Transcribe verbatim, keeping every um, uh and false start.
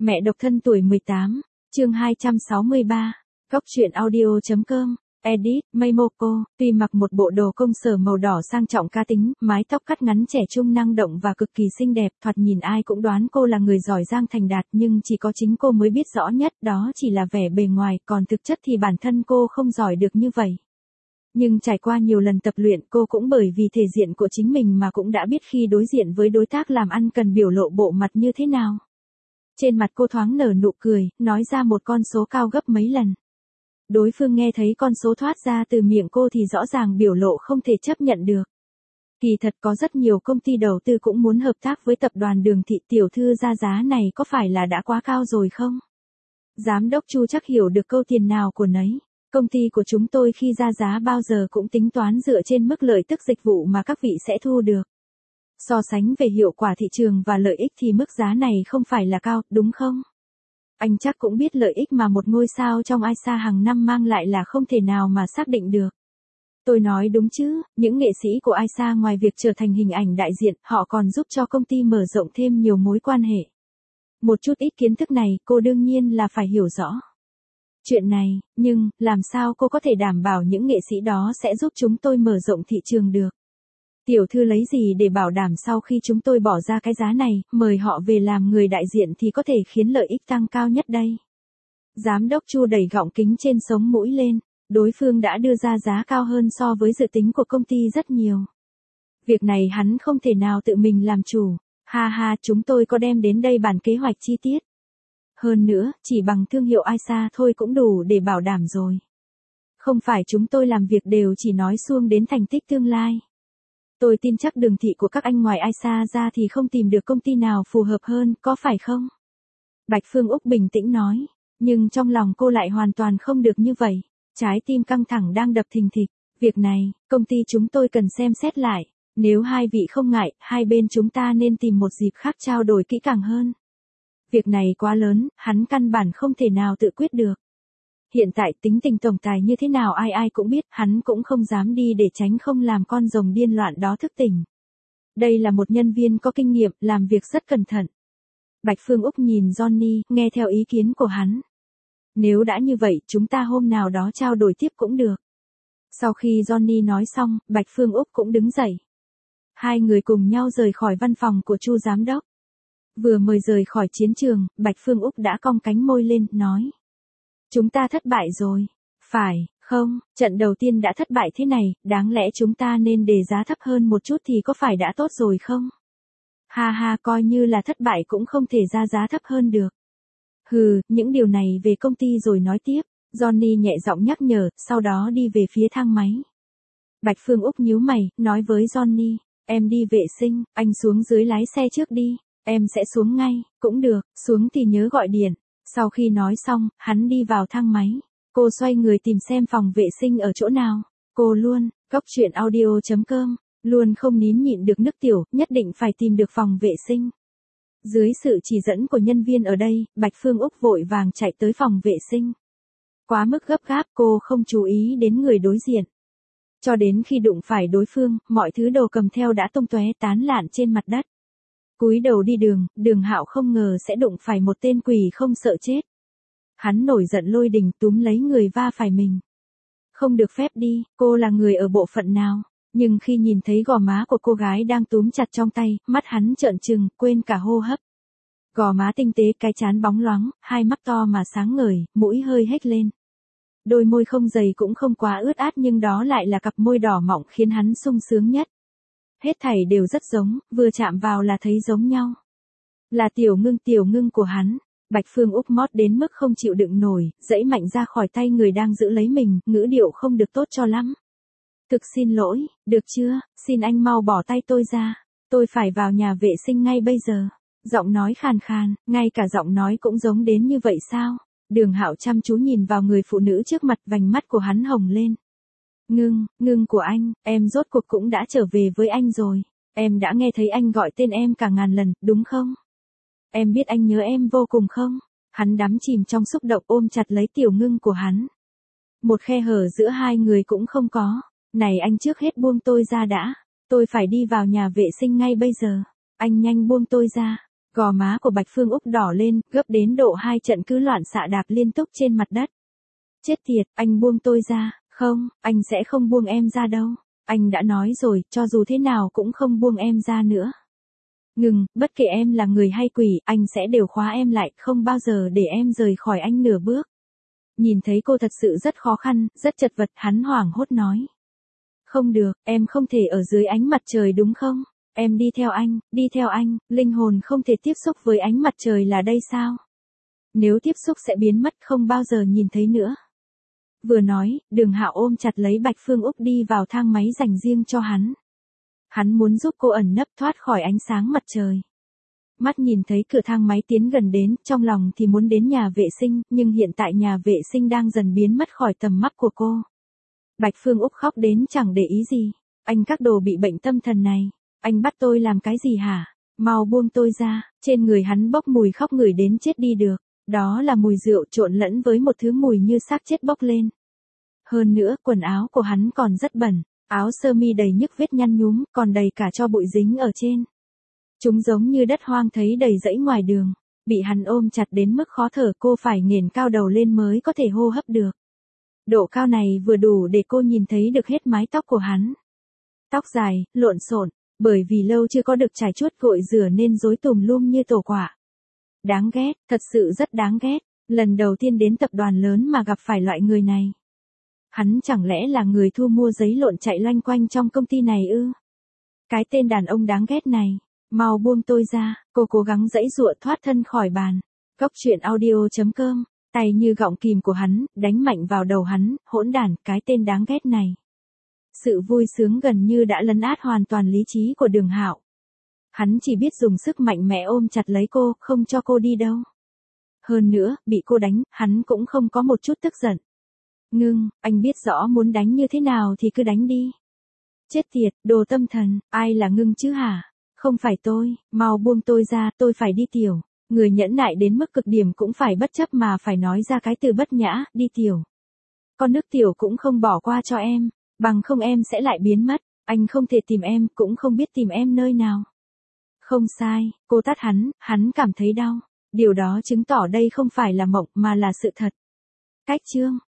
Mẹ độc thân tuổi mười tám, chương hai trăm sáu mươi ba, Góc truyện audio.com, edit, Meimoko, tuy mặc một bộ đồ công sở màu đỏ sang trọng cá tính, mái tóc cắt ngắn trẻ trung năng động và cực kỳ xinh đẹp, thoạt nhìn ai cũng đoán cô là người giỏi giang thành đạt, nhưng chỉ có chính cô mới biết rõ nhất, đó chỉ là vẻ bề ngoài, còn thực chất thì bản thân cô không giỏi được như vậy. Nhưng trải qua nhiều lần tập luyện, cô cũng bởi vì thể diện của chính mình mà cũng đã biết khi đối diện với đối tác làm ăn cần biểu lộ bộ mặt như thế nào. Trên mặt cô thoáng nở nụ cười, nói ra một con số cao gấp mấy lần. Đối phương nghe thấy con số thoát ra từ miệng cô thì rõ ràng biểu lộ không thể chấp nhận được. Kỳ thật có rất nhiều công ty đầu tư cũng muốn hợp tác với tập đoàn Đường Thị, tiểu thư ra giá này có phải là đã quá cao rồi không? Giám đốc Chu chắc hiểu được câu tiền nào của nấy. Công ty của chúng tôi khi ra giá bao giờ cũng tính toán dựa trên mức lợi tức dịch vụ mà các vị sẽ thu được. So sánh về hiệu quả thị trường và lợi ích thì mức giá này không phải là cao, đúng không? Anh chắc cũng biết lợi ích mà một ngôi sao trong i ét a hàng năm mang lại là không thể nào mà xác định được. Tôi nói đúng chứ, những nghệ sĩ của i ét a ngoài việc trở thành hình ảnh đại diện, họ còn giúp cho công ty mở rộng thêm nhiều mối quan hệ. Một chút ít kiến thức này cô đương nhiên là phải hiểu rõ. Chuyện này, nhưng, làm sao cô có thể đảm bảo những nghệ sĩ đó sẽ giúp chúng tôi mở rộng thị trường được? Tiểu thư lấy gì để bảo đảm sau khi chúng tôi bỏ ra cái giá này, mời họ về làm người đại diện thì có thể khiến lợi ích tăng cao nhất đây? Giám đốc Chu đẩy gọng kính trên sống mũi lên, đối phương đã đưa ra giá cao hơn so với dự tính của công ty rất nhiều. Việc này hắn không thể nào tự mình làm chủ, ha ha, chúng tôi có đem đến đây bản kế hoạch chi tiết. Hơn nữa, chỉ bằng thương hiệu i ét a thôi cũng đủ để bảo đảm rồi. Không phải chúng tôi làm việc đều chỉ nói suông đến thành tích tương lai. Tôi tin chắc Đường Thị của các anh ngoài i ét a ra thì không tìm được công ty nào phù hợp hơn, có phải không? Bạch Phương Úc bình tĩnh nói, nhưng trong lòng cô lại hoàn toàn không được như vậy. Trái tim căng thẳng đang đập thình thịch. Việc này, công ty chúng tôi cần xem xét lại. Nếu hai vị không ngại, hai bên chúng ta nên tìm một dịp khác trao đổi kỹ càng hơn. Việc này quá lớn, hắn căn bản không thể nào tự quyết được. Hiện tại tính tình tổng tài như thế nào ai ai cũng biết, hắn cũng không dám đi để tránh không làm con rồng điên loạn đó thức tỉnh. Đây là một nhân viên có kinh nghiệm, làm việc rất cẩn thận. Bạch Phương Úc nhìn Johnny, nghe theo ý kiến của hắn. Nếu đã như vậy, chúng ta hôm nào đó trao đổi tiếp cũng được. Sau khi Johnny nói xong, Bạch Phương Úc cũng đứng dậy. Hai người cùng nhau rời khỏi văn phòng của Chu giám đốc. Vừa mới rời khỏi chiến trường, Bạch Phương Úc đã cong cánh môi lên, nói. Chúng ta thất bại rồi. Phải, không, trận đầu tiên đã thất bại thế này, đáng lẽ chúng ta nên đề giá thấp hơn một chút thì có phải đã tốt rồi không? Ha ha, coi như là thất bại cũng không thể ra giá thấp hơn được. Hừ, những điều này về công ty rồi nói tiếp, Johnny nhẹ giọng nhắc nhở, sau đó đi về phía thang máy. Bạch Phương Úc nhíu mày, nói với Johnny, em đi vệ sinh, anh xuống dưới lái xe trước đi, em sẽ xuống ngay, cũng được, xuống thì nhớ gọi điện. Sau khi nói xong, hắn đi vào thang máy. Cô xoay người tìm xem phòng vệ sinh ở chỗ nào. Cô luôn, Góc truyện audio.com, luôn không nín nhịn được nước tiểu, nhất định phải tìm được phòng vệ sinh. Dưới sự chỉ dẫn của nhân viên ở đây, Bạch Phương Úc vội vàng chạy tới phòng vệ sinh. Quá mức gấp gáp, cô không chú ý đến người đối diện. Cho đến khi đụng phải đối phương, mọi thứ đồ cầm theo đã tung tóe tán lạn trên mặt đất. Cúi đầu đi đường, Đường Hạo không ngờ sẽ đụng phải một tên quỷ không sợ chết. Hắn nổi giận lôi đình túm lấy người va phải mình. Không được phép đi, cô là người ở bộ phận nào? Nhưng khi nhìn thấy gò má của cô gái đang túm chặt trong tay, mắt hắn trợn trừng, quên cả hô hấp. Gò má tinh tế, cái trán bóng loáng, hai mắt to mà sáng ngời, mũi hơi hếch lên. Đôi môi không dày cũng không quá ướt át nhưng đó lại là cặp môi đỏ mọng khiến hắn sung sướng nhất. Hết thảy đều rất giống, vừa chạm vào là thấy giống nhau. Là Tiểu Ngưng Tiểu Ngưng của hắn. Bạch Phương Úc mót đến mức không chịu đựng nổi, giãy mạnh ra khỏi tay người đang giữ lấy mình, ngữ điệu không được tốt cho lắm. Thực xin lỗi, được chưa, xin anh mau bỏ tay tôi ra, tôi phải vào nhà vệ sinh ngay bây giờ. Giọng nói khàn khàn, ngay cả giọng nói cũng giống đến như vậy sao? Đường Hạo chăm chú nhìn vào người phụ nữ trước mặt, vành mắt của hắn hồng lên. Ngưng, Ngưng của anh, em rốt cuộc cũng đã trở về với anh rồi. Em đã nghe thấy anh gọi tên em cả ngàn lần, đúng không? Em biết anh nhớ em vô cùng không? Hắn đắm chìm trong xúc động ôm chặt lấy Tiểu Ngưng của hắn. Một khe hở giữa hai người cũng không có. Này anh trước hết buông tôi ra đã. Tôi phải đi vào nhà vệ sinh ngay bây giờ. Anh nhanh buông tôi ra. Gò má của Bạch Phương Úc đỏ lên, gấp đến độ hai trận cứ loạn xạ đạp liên tục trên mặt đất. Chết tiệt, anh buông tôi ra, không, anh sẽ không buông em ra đâu. Anh đã nói rồi, cho dù thế nào cũng không buông em ra nữa. Ngừng, bất kể em là người hay quỷ, anh sẽ đều khóa em lại, không bao giờ để em rời khỏi anh nửa bước. Nhìn thấy cô thật sự rất khó khăn, rất chật vật, hắn hoảng hốt nói. Không được, em không thể ở dưới ánh mặt trời đúng không? Em đi theo anh, đi theo anh, linh hồn không thể tiếp xúc với ánh mặt trời là đây sao? Nếu tiếp xúc sẽ biến mất, không bao giờ nhìn thấy nữa. Vừa nói, Đường Hạo ôm chặt lấy Bạch Phương Úc đi vào thang máy dành riêng cho hắn. Hắn muốn giúp cô ẩn nấp thoát khỏi ánh sáng mặt trời. Mắt nhìn thấy cửa thang máy tiến gần đến, trong lòng thì muốn đến nhà vệ sinh, nhưng hiện tại nhà vệ sinh đang dần biến mất khỏi tầm mắt của cô. Bạch Phương Úc khóc đến chẳng để ý gì. Anh các đồ bị bệnh tâm thần này. Anh bắt tôi làm cái gì hả? Mau buông tôi ra. Trên người hắn bốc mùi khóc ngửi đến chết đi được. Đó là mùi rượu trộn lẫn với một thứ mùi như xác chết bốc lên. Hơn nữa, quần áo của hắn còn rất bẩn. Áo sơ mi đầy nhức vết nhăn nhúm, còn đầy cả tro bụi dính ở trên. Chúng giống như đất hoang thấy đầy rẫy ngoài đường. Bị hắn ôm chặt đến mức khó thở, cô phải nghển cao đầu lên mới có thể hô hấp được. Độ cao này vừa đủ để cô nhìn thấy được hết mái tóc của hắn. Tóc dài, lộn xộn, bởi vì lâu chưa có được trải chuốt gội rửa nên rối tùm lum như tổ quả. Đáng ghét, thật sự rất đáng ghét. Lần đầu tiên đến tập đoàn lớn mà gặp phải loại người này. Hắn chẳng lẽ là người thu mua giấy lộn chạy loanh quanh trong công ty này ư? Cái tên đàn ông đáng ghét này. Mau buông tôi ra, cô cố gắng giãy giụa thoát thân khỏi bàn. Cốc truyện audio chấm com, tay như gọng kìm của hắn, đánh mạnh vào đầu hắn, hỗn đản, cái tên đáng ghét này. Sự vui sướng gần như đã lấn át hoàn toàn lý trí của Đường Hạo. Hắn chỉ biết dùng sức mạnh mẽ ôm chặt lấy cô, không cho cô đi đâu. Hơn nữa, bị cô đánh, hắn cũng không có một chút tức giận. Ngưng, anh biết rõ muốn đánh như thế nào thì cứ đánh đi. Chết tiệt, đồ tâm thần, ai là Ngưng chứ hả? Không phải tôi, mau buông tôi ra, tôi phải đi tiểu. Người nhẫn nại đến mức cực điểm cũng phải bất chấp mà phải nói ra cái từ bất nhã, đi tiểu. Con nước tiểu cũng không bỏ qua cho em, bằng không em sẽ lại biến mất. Anh không thể tìm em, cũng không biết tìm em nơi nào. Không sai, cô tát hắn, hắn cảm thấy đau. Điều đó chứng tỏ đây không phải là mộng mà là sự thật. Cách chương